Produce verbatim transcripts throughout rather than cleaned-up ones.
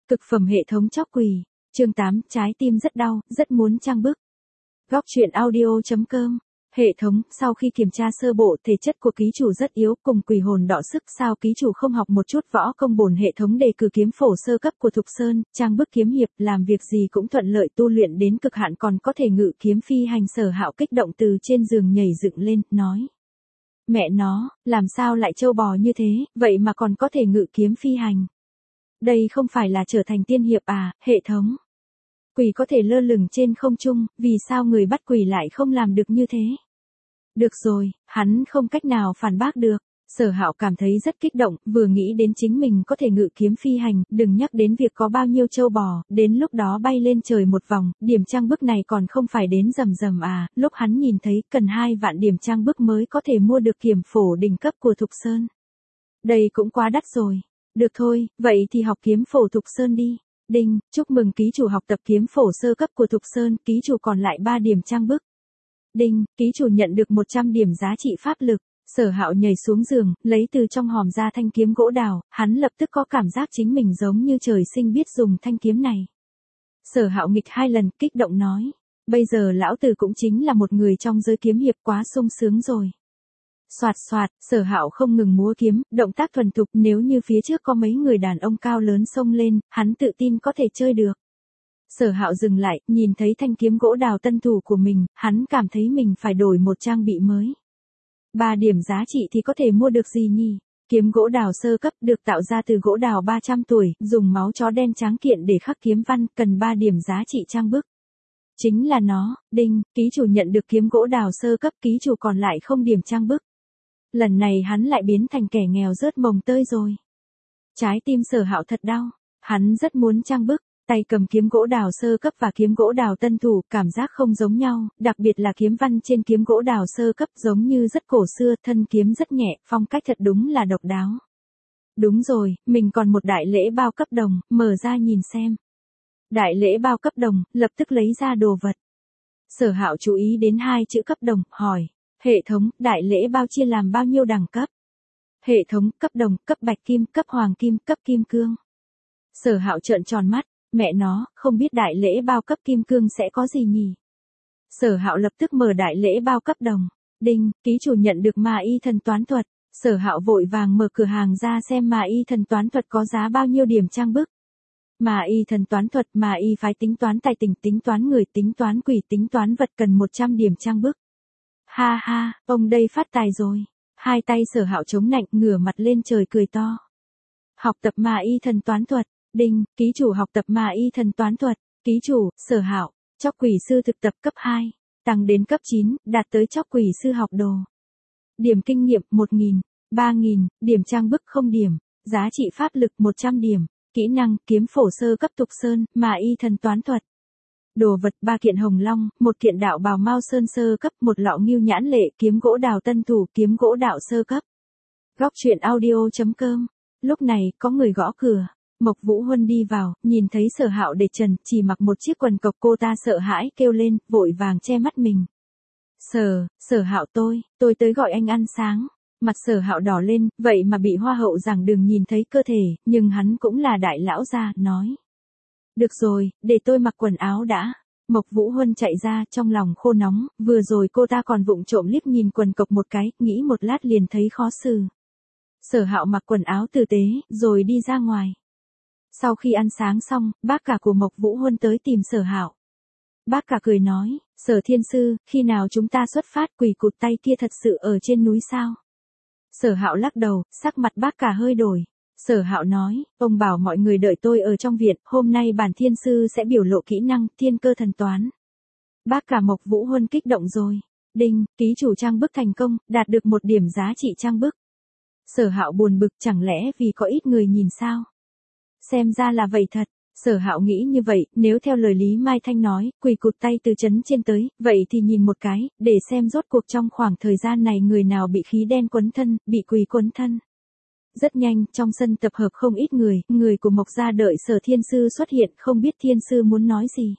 Cực phẩm hệ thống chóc quỳ. Chương tám, trái tim rất đau, rất muốn trang bức. Góc truyện audio chấm com. Hệ thống, sau khi kiểm tra sơ bộ, thể chất của ký chủ rất yếu, cùng quỷ hồn đọ sức, sao ký chủ không học một chút võ công? Bổn hệ thống đề cử kiếm phổ sơ cấp của Thục Sơn, trang bức kiếm hiệp, làm việc gì cũng thuận lợi, tu luyện đến cực hạn còn có thể ngự kiếm phi hành. Sở Hạo kích động từ trên giường nhảy dựng lên, nói: Mẹ nó, làm sao lại trâu bò như thế, vậy mà còn có thể ngự kiếm phi hành. Đây không phải là trở thành tiên hiệp à, hệ thống. Quỷ có thể lơ lửng trên không trung, vì sao người bắt quỷ lại không làm được như thế? Được rồi, hắn không cách nào phản bác được. Sở Hạo cảm thấy rất kích động, vừa nghĩ đến chính mình có thể ngự kiếm phi hành, đừng nhắc đến việc có bao nhiêu trâu bò, đến lúc đó bay lên trời một vòng, điểm trang bức này còn không phải đến rầm rầm à. Lúc hắn nhìn thấy cần hai vạn điểm trang bức mới có thể mua được kiếm phổ đỉnh cấp của Thục Sơn. Đây cũng quá đắt rồi. Được thôi, vậy thì học kiếm phổ Thục Sơn đi. Đinh, chúc mừng ký chủ học tập kiếm phổ sơ cấp của Thục Sơn, ký chủ còn lại ba điểm trang bức. Đinh, ký chủ nhận được một trăm điểm giá trị pháp lực. Sở Hạo nhảy xuống giường, lấy từ trong hòm ra thanh kiếm gỗ đào, hắn lập tức có cảm giác chính mình giống như trời sinh biết dùng thanh kiếm này. Sở Hạo nghịch hai lần, kích động nói: Bây giờ lão tử cũng chính là một người trong giới kiếm hiệp, quá sung sướng rồi. Soạt soạt, Sở Hạo không ngừng múa kiếm, động tác thuần thục, nếu như phía trước có mấy người đàn ông cao lớn xông lên, hắn tự tin có thể chơi được. Sở Hạo dừng lại, nhìn thấy thanh kiếm gỗ đào tân thủ của mình, hắn cảm thấy mình phải đổi một trang bị mới. Ba điểm giá trị thì có thể mua được gì nhỉ? Kiếm gỗ đào sơ cấp được tạo ra từ gỗ đào ba trăm tuổi, dùng máu chó đen tráng kiện để khắc kiếm văn, cần ba điểm giá trị trang bức. Chính là nó. Đinh, ký chủ nhận được kiếm gỗ đào sơ cấp, ký chủ còn lại không điểm trang bức. Lần này hắn lại biến thành kẻ nghèo rớt mồng tơi rồi. Trái tim Sở Hạo thật đau, hắn rất muốn trang bức. Tay cầm kiếm gỗ đào sơ cấp và kiếm gỗ đào tân thủ, cảm giác không giống nhau, đặc biệt là kiếm văn trên kiếm gỗ đào sơ cấp giống như rất cổ xưa, thân kiếm rất nhẹ, phong cách thật đúng là độc đáo. Đúng rồi, mình còn một đại lễ bao cấp đồng, mở ra nhìn xem. Đại lễ bao cấp đồng, lập tức lấy ra đồ vật. Sở Hạo chú ý đến hai chữ cấp đồng, hỏi: Hệ thống, đại lễ bao chia làm bao nhiêu đẳng cấp? Hệ thống, cấp đồng, cấp bạch kim, cấp hoàng kim, cấp kim cương. Sở Hạo trợn tròn mắt. Mẹ nó, không biết đại lễ bao cấp kim cương sẽ có gì nhỉ? Sở Hạo lập tức mở đại lễ bao cấp đồng. Đinh, ký chủ nhận được ma y thần toán thuật. Sở Hạo vội vàng mở cửa hàng ra xem ma y thần toán thuật có giá bao nhiêu điểm trang bức. Ma y thần toán thuật, ma y phái tính toán tài tình, tính toán người, tính toán quỷ, tính toán vật, cần một trăm điểm trang bức. Ha ha, ông đây phát tài rồi. Hai tay Sở Hạo chống nạnh, ngửa mặt lên trời cười to. Học tập ma y thần toán thuật. Đinh, ký chủ học tập ma y thần toán thuật. Ký chủ, Sở Hạo, chóc quỷ sư thực tập cấp hai, tăng đến cấp chín, đạt tới chóc quỷ sư học đồ. Điểm kinh nghiệm một nghìn, ba nghìn, điểm trang bức không điểm, giá trị pháp lực một trăm điểm, kỹ năng kiếm phổ sơ cấp Thục Sơn, ma y thần toán thuật. Đồ vật ba kiện hồng long, một kiện đạo bào Mao Sơn sơ cấp, một lọ ngưu nhãn lệ, kiếm gỗ đào tân thủ, kiếm gỗ đạo sơ cấp. Góc truyện audio chấm com. Lúc này, có người gõ cửa. Mộc Vũ Huân đi vào, nhìn thấy Sở Hạo để trần, chỉ mặc một chiếc quần cộc, cô ta sợ hãi kêu lên, vội vàng che mắt mình. Sở, Sở Hạo tôi, tôi tới gọi anh ăn sáng. Mặt Sở Hạo đỏ lên, vậy mà bị hoa hậu giảng đường nhìn thấy cơ thể, nhưng hắn cũng là đại lão gia, nói: Được rồi, để tôi mặc quần áo đã. Mộc Vũ Huân chạy ra, trong lòng khô nóng, vừa rồi cô ta còn vụng trộm liếc nhìn quần cộc một cái, nghĩ một lát liền thấy khó xử. Sở Hạo mặc quần áo tử tế, rồi đi ra ngoài. Sau khi ăn sáng xong, bác cả của Mộc Vũ Huân tới tìm Sở Hạo. Bác cả cười nói: Sở thiên sư, khi nào chúng ta xuất phát? Quỷ cụt tay kia thật sự ở trên núi sao? Sở Hạo lắc đầu, sắc mặt bác cả hơi đổi. Sở Hạo nói: Ông bảo mọi người đợi tôi ở trong viện, hôm nay bản thiên sư sẽ biểu lộ kỹ năng thiên cơ thần toán. Bác cả Mộc Vũ Huân kích động rồi. Đinh, ký chủ trang bức thành công, đạt được một điểm giá trị trang bức. Sở Hạo buồn bực, chẳng lẽ vì có ít người nhìn sao? Xem ra là vậy thật. Sở Hạo nghĩ như vậy, nếu theo lời Lý Mai Thanh nói, quỷ cụt tay từ trấn trên tới, vậy thì nhìn một cái, để xem rốt cuộc trong khoảng thời gian này người nào bị khí đen quấn thân, bị quỷ quấn thân. Rất nhanh, trong sân tập hợp không ít người, người của Mộc gia đợi Sở thiên sư xuất hiện, không biết thiên sư muốn nói gì.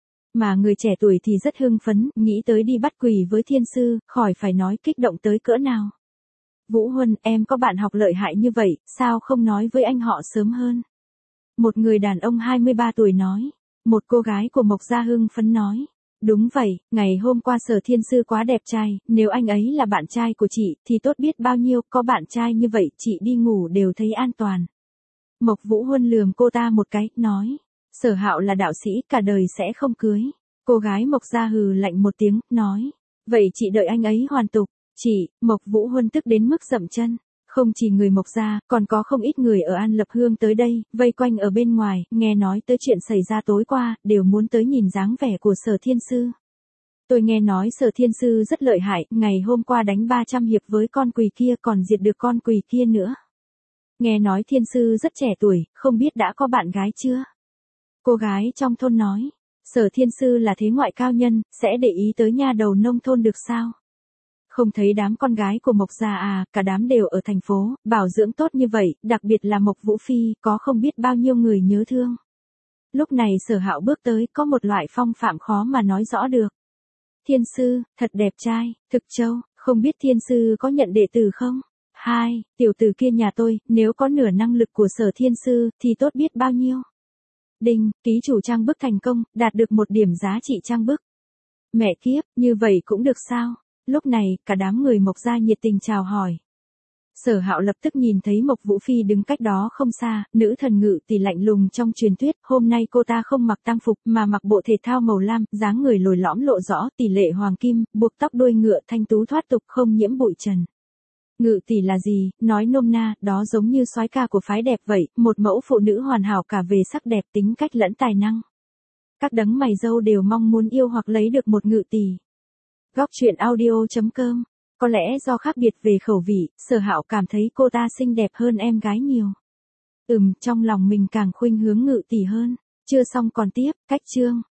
Mà người trẻ tuổi thì rất hưng phấn, nghĩ tới đi bắt quỷ với thiên sư, khỏi phải nói kích động tới cỡ nào. Vũ Huân, em có bạn học lợi hại như vậy, sao không nói với anh họ sớm hơn? Một người đàn ông hai mươi ba tuổi nói. Một cô gái của Mộc Gia hưng phấn nói. Đúng vậy, ngày hôm qua Sở Thiên Sư quá đẹp trai, nếu anh ấy là bạn trai của chị thì tốt biết bao nhiêu, có bạn trai như vậy chị đi ngủ đều thấy an toàn. Mộc Vũ Huân lườm cô ta một cái, nói. Sở Hạo là đạo sĩ, cả đời sẽ không cưới. Cô gái Mộc Gia hừ lạnh một tiếng, nói. Vậy chị đợi anh ấy hoàn tục. Chị, Mộc Vũ Huân tức đến mức dậm chân. Không chỉ người Mộc Gia, còn có không ít người ở An Lập Hương tới đây, vây quanh ở bên ngoài, nghe nói tới chuyện xảy ra tối qua, đều muốn tới nhìn dáng vẻ của Sở Thiên Sư. Tôi nghe nói Sở Thiên Sư rất lợi hại, ngày hôm qua đánh ba trăm hiệp với con quỳ kia còn diệt được con quỳ kia nữa. Nghe nói Thiên Sư rất trẻ tuổi, không biết đã có bạn gái chưa? Cô gái trong thôn nói, Sở Thiên Sư là thế ngoại cao nhân, sẽ để ý tới nha đầu nông thôn được sao? Không thấy đám con gái của Mộc Gia à, cả đám đều ở thành phố, bảo dưỡng tốt như vậy, đặc biệt là Mộc Vũ Phi, có không biết bao nhiêu người nhớ thương. Lúc này Sở Hạo bước tới, có một loại phong phạm khó mà nói rõ được. Thiên Sư, thật đẹp trai, thực châu, không biết Thiên Sư có nhận đệ tử không? Hai, tiểu tử kia nhà tôi, nếu có nửa năng lực của Sở Thiên Sư, thì tốt biết bao nhiêu. Đinh, ký chủ trang bức thành công, đạt được một điểm giá trị trang bức. Mẹ kiếp, như vậy cũng được sao? Lúc này, cả đám người Mộc Gia nhiệt tình chào hỏi. Sở Hạo lập tức nhìn thấy Mộc Vũ Phi đứng cách đó không xa, nữ thần Ngự Tỷ lạnh lùng trong truyền thuyết, hôm nay cô ta không mặc tang phục mà mặc bộ thể thao màu lam, dáng người lồi lõm lộ rõ, tỷ lệ hoàng kim, buộc tóc đuôi ngựa thanh tú thoát tục không nhiễm bụi trần. Ngự Tỷ là gì, nói nôm na, đó giống như soái ca của phái đẹp vậy, một mẫu phụ nữ hoàn hảo cả về sắc đẹp, tính cách lẫn tài năng. Các đấng mày râu đều mong muốn yêu hoặc lấy được một Ngự Tỷ. Góc truyện audio chấm com. Có lẽ do khác biệt về khẩu vị, Sở Hạo cảm thấy cô ta xinh đẹp hơn em gái nhiều. Ừm, trong lòng mình càng khuynh hướng Ngự Tỷ hơn. Chưa xong còn tiếp, cách chương.